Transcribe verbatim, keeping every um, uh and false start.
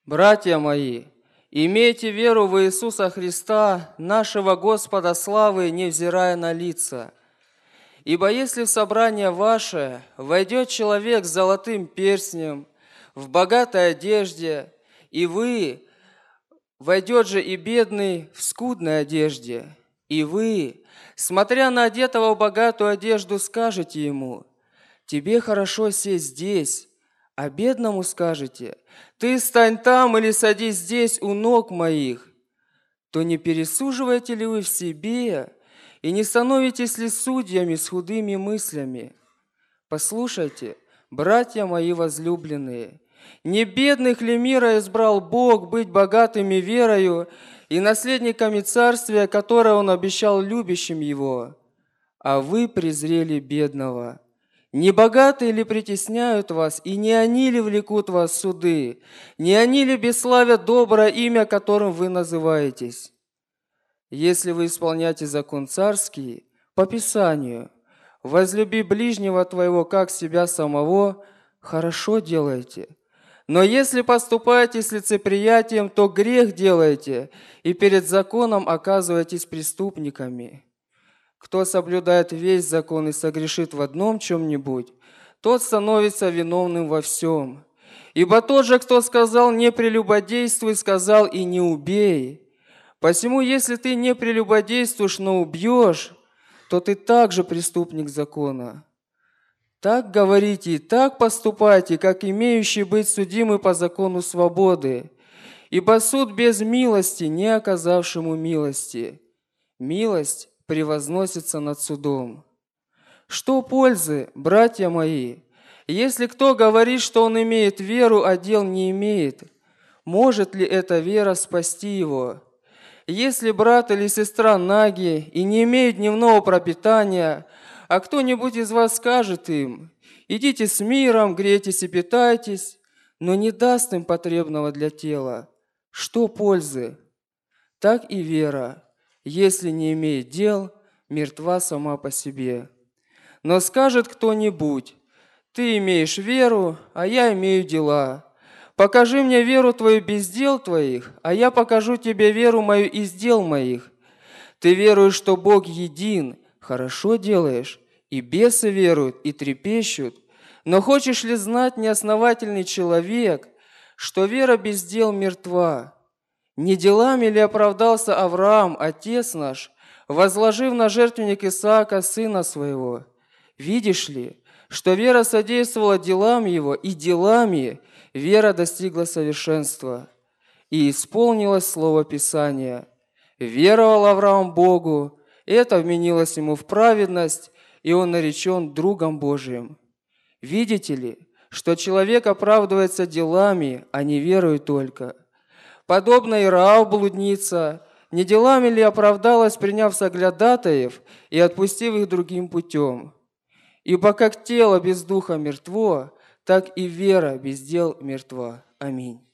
Братья мои, имейте веру в Иисуса Христа, нашего Господа славы, невзирая на лица. Ибо если в собрание ваше войдет человек с золотым перстнем, в богатой одежде, и вы, войдет же и бедный в скудной одежде, и вы, смотря на одетого в богатую одежду, скажете ему: «Тебе хорошо сесть здесь», а бедному скажете: «Ты стань там или садись здесь у ног моих», то не пересуживаете ли вы в себе и не становитесь ли судьями с худыми мыслями? Послушайте, братья мои возлюбленные, не бедных ли мира избрал Бог быть богатыми верою и наследниками царствия, которое Он обещал любящим Его? А вы презрели бедного. Не богатые ли притесняют вас, и не они ли влекут вас в суды? Не они ли бесславят доброе имя, которым вы называетесь? Если вы исполняете закон царский, по Писанию, возлюби ближнего твоего, как себя самого, хорошо делаете. Но если поступаете с лицеприятием, то грех делаете, и перед законом оказываетесь преступниками. Кто соблюдает весь закон и согрешит в одном чем-нибудь, тот становится виновным во всем. Ибо тот же, кто сказал «не прелюбодействуй», сказал «и не убей». Посему, если ты не прелюбодействуешь, но убьешь, то ты также преступник закона. Так говорите и так поступайте, как имеющие быть судимы по закону свободы. Ибо суд без милости, не оказавшему милости. Милость превозносится над судом. Что пользы, братья мои, если кто говорит, что он имеет веру, а дел не имеет? Может ли эта вера спасти его? Если брат или сестра наги и не имеют дневного пропитания, а кто-нибудь из вас скажет им: «Идите с миром, грейтесь и питайтесь», но не даст им потребного для тела, что пользы? Так и вера, если не имеет дел, мертва сама по себе. Но скажет кто-нибудь: «Ты имеешь веру, а я имею дела. Покажи мне веру твою без дел твоих, а я покажу тебе веру мою из дел моих. Ты веруешь, что Бог един, хорошо делаешь, и бесы веруют и трепещут. Но хочешь ли знать, неосновательный человек, что вера без дел мертва? Не делами ли оправдался Авраам, отец наш, возложив на жертвенник Исаака, сына своего? Видишь ли, что вера содействовала делам его, и делами вера достигла совершенства. И исполнилось слово Писания: веровал Авраам Богу, это вменилось ему в праведность, и он наречен другом Божиим. Видите ли, что человек оправдывается делами, а не верою только? Подобно Ираав блудница, не делами ли оправдалась, приняв соглядатаев и отпустив их другим путем? Ибо как тело без духа мертво, так и вера без дел мертва. Аминь.